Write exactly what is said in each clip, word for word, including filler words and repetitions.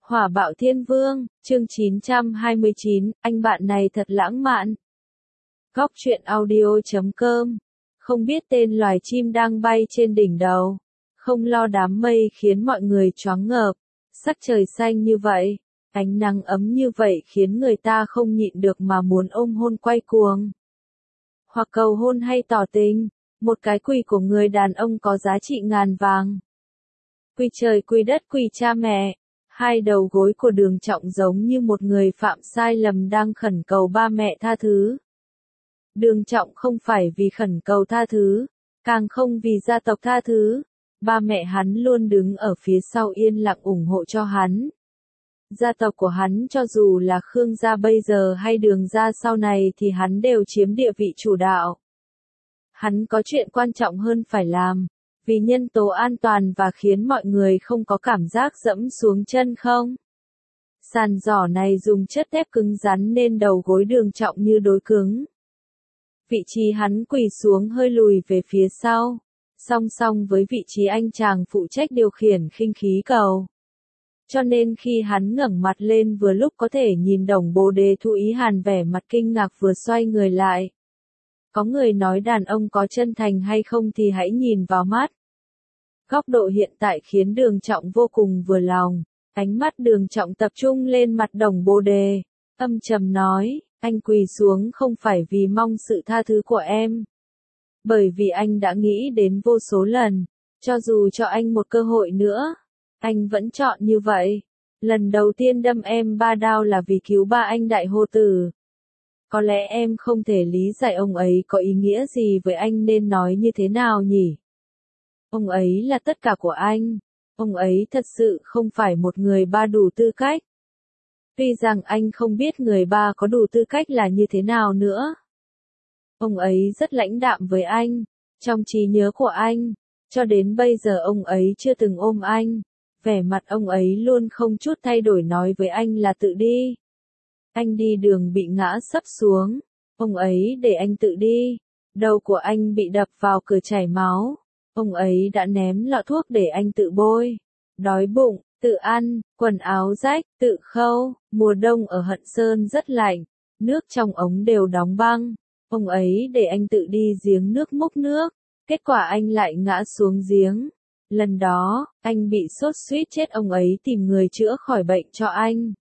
Hỏa bạo thiên vương, chương chín trăm hai mươi chín, anh bạn này thật lãng mạn. Góc truyện audio chấm com. Không biết tên loài chim đang bay trên đỉnh đầu. Không lo đám mây khiến mọi người choáng ngợp. Sắc trời xanh như vậy, ánh nắng ấm như vậy khiến người ta không nhịn được mà muốn ôm hôn quay cuồng. Hoặc cầu hôn hay tỏ tình, một cái quỳ của người đàn ông có giá trị ngàn vàng. Quỳ trời quỳ đất quỳ cha mẹ. Hai đầu gối của Đường Trọng giống như một người phạm sai lầm đang khẩn cầu ba mẹ tha thứ. Đường Trọng không phải vì khẩn cầu tha thứ, càng không vì gia tộc tha thứ. Ba mẹ hắn luôn đứng ở phía sau yên lặng ủng hộ cho hắn. Gia tộc của hắn cho dù là Khương gia bây giờ hay Đường gia sau này thì hắn đều chiếm địa vị chủ đạo. Hắn có chuyện quan trọng hơn phải làm. Vì nhân tố an toàn và khiến mọi người không có cảm giác dẫm xuống chân không. Sàn giỏ này dùng chất thép cứng rắn nên đầu gối Đường Trọng như đối cứng. Vị trí hắn quỳ xuống hơi lùi về phía sau, song song với vị trí anh chàng phụ trách điều khiển khinh khí cầu. Cho nên khi hắn ngẩng mặt lên vừa lúc có thể nhìn Đồng Bồ Đề Thụ Ý Hàn vẻ mặt kinh ngạc vừa xoay người lại. Có người nói đàn ông có chân thành hay không thì hãy nhìn vào mắt. Góc độ hiện tại khiến Đường Trọng vô cùng vừa lòng. Ánh mắt Đường Trọng tập trung lên mặt Đồng Bồ Đề, âm trầm nói, anh quỳ xuống không phải vì mong sự tha thứ của em. Bởi vì anh đã nghĩ đến vô số lần, cho dù cho anh một cơ hội nữa, anh vẫn chọn như vậy. Lần đầu tiên đâm em ba đao là vì cứu ba anh đại hô tử. Có lẽ em không thể lý giải ông ấy có ý nghĩa gì với anh nên nói như thế nào nhỉ? Ông ấy là tất cả của anh. Ông ấy thật sự không phải một người ba đủ tư cách. Tuy rằng anh không biết người ba có đủ tư cách là như thế nào nữa. Ông ấy rất lãnh đạm với anh, trong trí nhớ của anh. Cho đến bây giờ ông ấy chưa từng ôm anh. Vẻ mặt ông ấy luôn không chút thay đổi nói với anh là tự đi. Anh đi đường bị ngã sấp xuống. Ông ấy để anh tự đi. Đầu của anh bị đập vào cửa chảy máu. Ông ấy đã ném lọ thuốc để anh tự bôi. Đói bụng, tự ăn, quần áo rách, tự khâu. Mùa đông ở Hận Sơn rất lạnh. Nước trong ống đều đóng băng. Ông ấy để anh tự đi giếng nước múc nước. Kết quả anh lại ngã xuống giếng. Lần đó, anh bị sốt suýt chết, ông ấy tìm người chữa khỏi bệnh cho anh.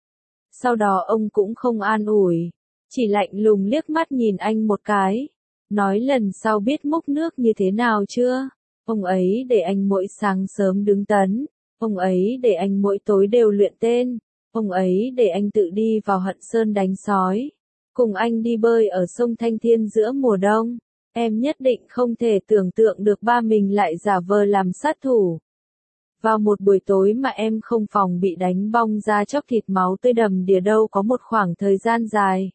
Sau đó ông cũng không an ủi. Chỉ lạnh lùng liếc mắt nhìn anh một cái. Nói lần sau biết múc nước như thế nào chưa? Ông ấy để anh mỗi sáng sớm đứng tấn. Ông ấy để anh mỗi tối đều luyện tên. Ông ấy để anh tự đi vào Hận Sơn đánh sói. Cùng anh đi bơi ở sông Thanh Thiên giữa mùa đông. Em nhất định không thể tưởng tượng được ba mình lại giả vờ làm sát thủ. Vào một buổi tối mà em không phòng bị đánh bong ra chóc thịt máu tươi đầm đìa đâu có một khoảng thời gian dài.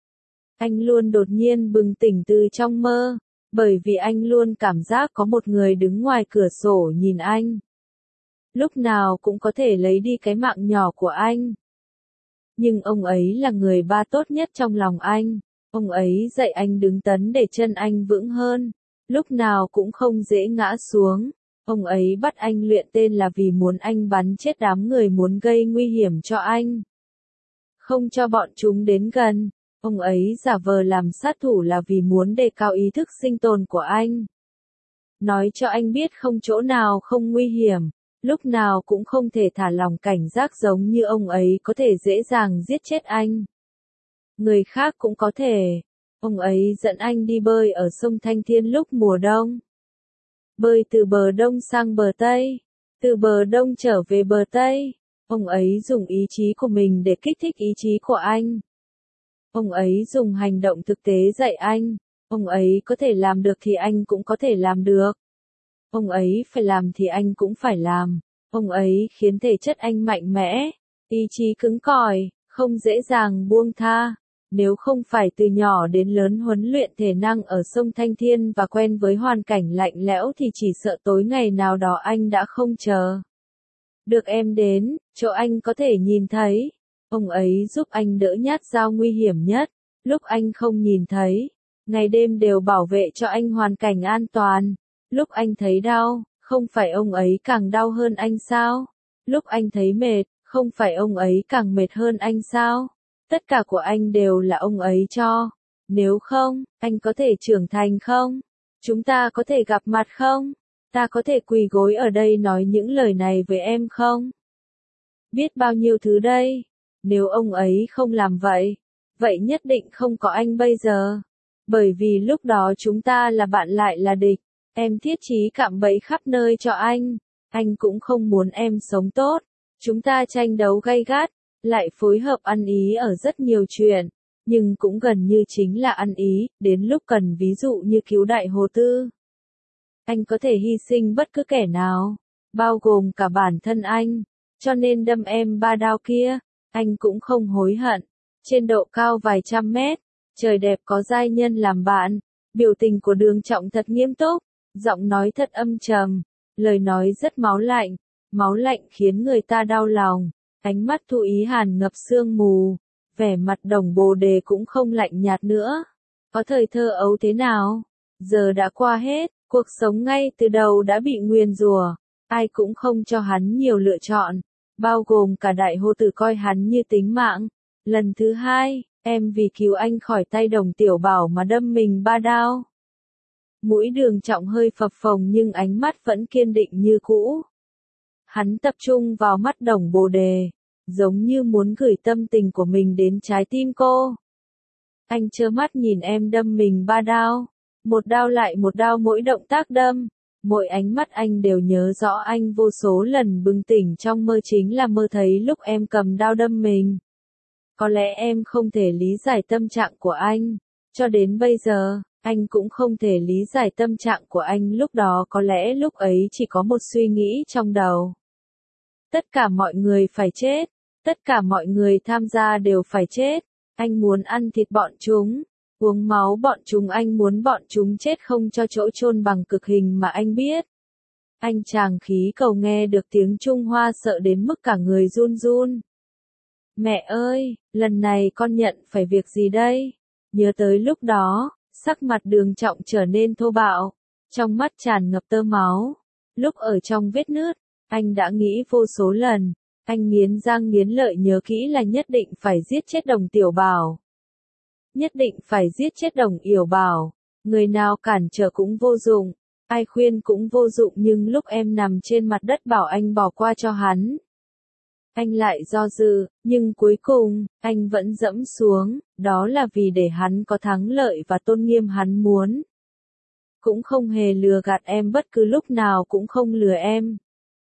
Anh luôn đột nhiên bừng tỉnh từ trong mơ, bởi vì anh luôn cảm giác có một người đứng ngoài cửa sổ nhìn anh. Lúc nào cũng có thể lấy đi cái mạng nhỏ của anh. Nhưng ông ấy là người ba tốt nhất trong lòng anh. Ông ấy dạy anh đứng tấn để chân anh vững hơn. Lúc nào cũng không dễ ngã xuống. Ông ấy bắt anh luyện tên là vì muốn anh bắn chết đám người muốn gây nguy hiểm cho anh. Không cho bọn chúng đến gần. Ông ấy giả vờ làm sát thủ là vì muốn đề cao ý thức sinh tồn của anh. Nói cho anh biết không chỗ nào không nguy hiểm. Lúc nào cũng không thể thả lỏng cảnh giác giống như ông ấy có thể dễ dàng giết chết anh. Người khác cũng có thể. Ông ấy dẫn anh đi bơi ở sông Thanh Thiên lúc mùa đông. Bơi từ bờ đông sang bờ Tây. Từ bờ đông trở về bờ Tây. Ông ấy dùng ý chí của mình để kích thích ý chí của anh. Ông ấy dùng hành động thực tế dạy anh. Ông ấy có thể làm được thì anh cũng có thể làm được. Ông ấy phải làm thì anh cũng phải làm. Ông ấy khiến thể chất anh mạnh mẽ. Ý chí cứng cỏi, không dễ dàng buông tha. Nếu không phải từ nhỏ đến lớn huấn luyện thể năng ở sông Thanh Thiên và quen với hoàn cảnh lạnh lẽo thì chỉ sợ tối ngày nào đó anh đã không chờ được em đến, chỗ anh có thể nhìn thấy. Ông ấy giúp anh đỡ nhát dao nguy hiểm nhất, lúc anh không nhìn thấy. Ngày đêm đều bảo vệ cho anh hoàn cảnh an toàn. Lúc anh thấy đau, không phải ông ấy càng đau hơn anh sao? Lúc anh thấy mệt, Không phải ông ấy càng mệt hơn anh sao? Tất cả của anh đều là ông ấy cho. Nếu không, anh có thể trưởng thành không? Chúng ta có thể gặp mặt không? Ta có thể quỳ gối ở đây nói những lời này với em không? Biết bao nhiêu thứ đây. Nếu ông ấy không làm vậy, vậy nhất định không có anh bây giờ. Bởi vì lúc đó chúng ta là bạn lại là địch. Em thiết chí cạm bẫy khắp nơi cho anh. Anh cũng không muốn em sống tốt. Chúng ta tranh đấu gay gắt, lại phối hợp ăn ý ở rất nhiều chuyện. Nhưng cũng gần như chính là ăn ý, đến lúc cần ví dụ như cứu đại Hồ Tư. Anh có thể hy sinh bất cứ kẻ nào, bao gồm cả bản thân anh. Cho nên đâm em ba đao kia, anh cũng không hối hận. Trên độ cao vài trăm mét, trời đẹp có giai nhân làm bạn. Biểu tình của Đường Trọng thật nghiêm túc, giọng nói thật âm trầm, lời nói rất máu lạnh. Máu lạnh khiến người ta đau lòng, ánh mắt Thu Ý Hàn ngập sương mù, vẻ mặt Đồng Bồ Đề cũng không lạnh nhạt nữa. Có thời thơ ấu thế nào, giờ đã qua hết, cuộc sống ngay từ đầu đã bị nguyền rủa, ai cũng không cho hắn nhiều lựa chọn, bao gồm cả đại Hồ Tử coi hắn như tính mạng. Lần thứ hai, em vì cứu anh khỏi tay Đồng Tiểu Bảo mà đâm mình ba đao. Mũi Đường Trọng hơi phập phồng nhưng ánh mắt vẫn kiên định như cũ. Hắn tập trung vào mắt Đồng Bồ Đề, giống như muốn gửi tâm tình của mình đến trái tim cô. Anh trơ mắt nhìn em đâm mình ba đao, một đao lại một đao mỗi động tác đâm, mỗi ánh mắt anh đều nhớ rõ anh vô số lần bừng tỉnh trong mơ chính là mơ thấy lúc em cầm đao đâm mình. Có lẽ em không thể lý giải tâm trạng của anh, cho đến bây giờ, anh cũng không thể lý giải tâm trạng của anh lúc đó, có lẽ lúc ấy chỉ có một suy nghĩ trong đầu. Tất cả mọi người phải chết, tất cả mọi người tham gia đều phải chết, anh muốn ăn thịt bọn chúng, uống máu bọn chúng, anh muốn bọn chúng chết không cho chỗ chôn bằng cực hình mà anh biết. Anh chàng khí cầu nghe được tiếng Trung Hoa sợ đến mức cả người run run. Mẹ ơi, lần này con nhận phải việc gì đây? Nhớ tới lúc đó, sắc mặt Đường Trọng trở nên thô bạo, trong mắt tràn ngập tơ máu. Lúc ở trong vết nứt, anh đã nghĩ vô số lần, anh nghiến răng nghiến lợi nhớ kỹ là nhất định phải giết chết Đồng Tiểu Bảo. Nhất định phải giết chết Đồng Yểu Bảo, người nào cản trở cũng vô dụng, ai khuyên cũng vô dụng, nhưng lúc em nằm trên mặt đất bảo anh bỏ qua cho hắn. Anh lại do dự, nhưng cuối cùng, anh vẫn dẫm xuống, đó là vì để hắn có thắng lợi và tôn nghiêm hắn muốn. Cũng không hề lừa gạt em, bất cứ lúc nào cũng không lừa em.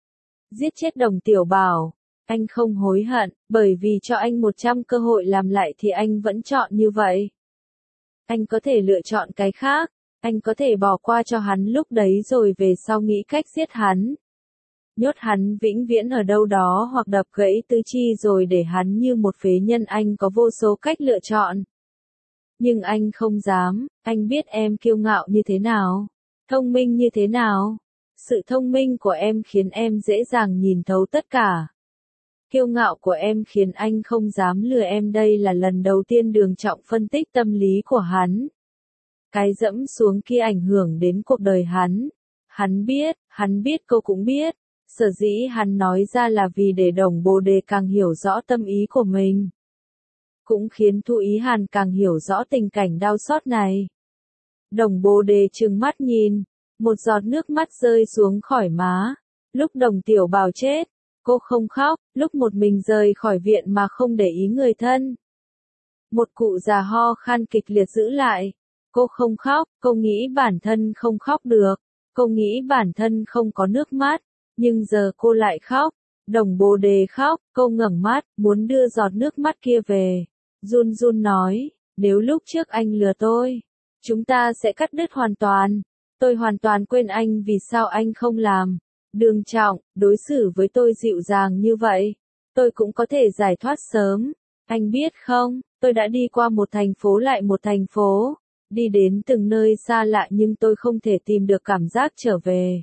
Giết chết Đồng Tiểu Bảo, anh không hối hận, bởi vì cho anh một trăm cơ hội làm lại thì anh vẫn chọn như vậy. Anh có thể lựa chọn cái khác, anh có thể bỏ qua cho hắn lúc đấy rồi về sau nghĩ cách giết hắn. Nhốt hắn vĩnh viễn ở đâu đó hoặc đập gãy tứ chi rồi để hắn như một phế nhân, anh có vô số cách lựa chọn. Nhưng anh không dám, anh biết em kiêu ngạo như thế nào, thông minh như thế nào. Sự thông minh của em khiến em dễ dàng nhìn thấu tất cả. Kiêu ngạo của em khiến anh không dám lừa em. Đây là lần đầu tiên Đường Trọng phân tích tâm lý của hắn. Cái dẫm xuống kia ảnh hưởng đến cuộc đời hắn. Hắn biết, hắn biết, cô cũng biết. Sở dĩ hắn nói ra là vì để Đồng Bồ Đề càng hiểu rõ tâm ý của mình. Cũng khiến Thu Ý Hàn càng hiểu rõ tình cảnh đau xót này. Đồng Bồ Đề trừng mắt nhìn, một giọt nước mắt rơi xuống khỏi má. Lúc Đồng Tiểu Bảo chết, cô không khóc, lúc một mình rời khỏi viện mà không để ý người thân. Một cụ già ho khan kịch liệt giữ lại. Cô không khóc, cô nghĩ bản thân không khóc được. Cô nghĩ bản thân không có nước mắt. Nhưng giờ cô lại khóc. Đồng Bồ Đề khóc, cô ngẩng mắt, muốn đưa giọt nước mắt kia về. Run run nói, nếu lúc trước anh lừa tôi, chúng ta sẽ cắt đứt hoàn toàn. Tôi hoàn toàn quên anh, vì sao anh không làm. Đường Trọng, đối xử với tôi dịu dàng như vậy, tôi cũng có thể giải thoát sớm. Anh biết không, tôi đã đi qua một thành phố lại một thành phố, đi đến từng nơi xa lạ nhưng tôi không thể tìm được cảm giác trở về.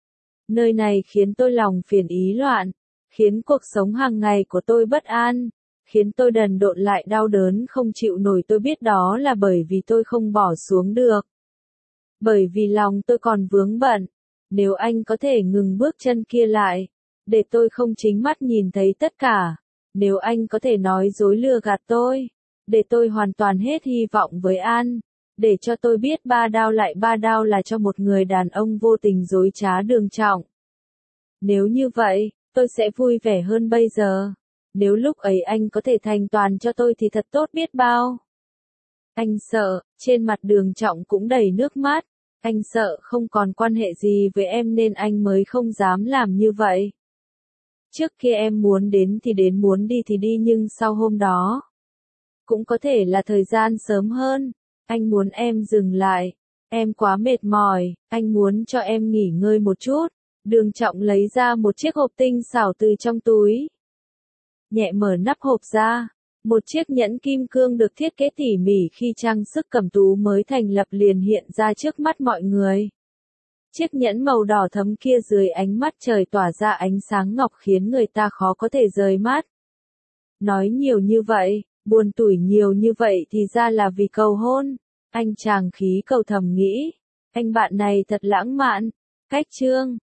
Nơi này khiến tôi lòng phiền ý loạn, khiến cuộc sống hàng ngày của tôi bất an, khiến tôi đần độn lại đau đớn không chịu nổi. Tôi biết đó là bởi vì tôi không bỏ xuống được. Bởi vì lòng tôi còn vướng bận. Nếu anh có thể ngừng bước chân kia lại, để tôi không chính mắt nhìn thấy tất cả. Nếu anh có thể nói dối lừa gạt tôi, để tôi hoàn toàn hết hy vọng với An, để cho tôi biết ba đao lại ba đao là cho một người đàn ông vô tình dối trá Đường Trọng. Nếu như vậy, tôi sẽ vui vẻ hơn bây giờ. Nếu lúc ấy anh có thể thành toàn cho tôi thì thật tốt biết bao. Anh sợ, trên mặt Đường Trọng cũng đầy nước mắt. Anh sợ không còn quan hệ gì với em nên anh mới không dám làm như vậy. Trước kia em muốn đến thì đến, muốn đi thì đi, nhưng sau hôm đó, cũng có thể là thời gian sớm hơn. Anh muốn em dừng lại. Em quá mệt mỏi, anh muốn cho em nghỉ ngơi một chút. Đường Trọng lấy ra một chiếc hộp tinh xảo từ trong túi. Nhẹ mở nắp hộp ra. Một chiếc nhẫn kim cương được thiết kế tỉ mỉ khi trang sức cẩm tú mới thành lập liền hiện ra trước mắt mọi người. Chiếc nhẫn màu đỏ thẫm kia dưới ánh mắt trời tỏa ra ánh sáng ngọc khiến người ta khó có thể rời mắt. Nói nhiều như vậy, buồn tủi nhiều như vậy thì ra là vì cầu hôn. Anh chàng khí cầu thầm nghĩ. Anh bạn này thật lãng mạn. Cách chương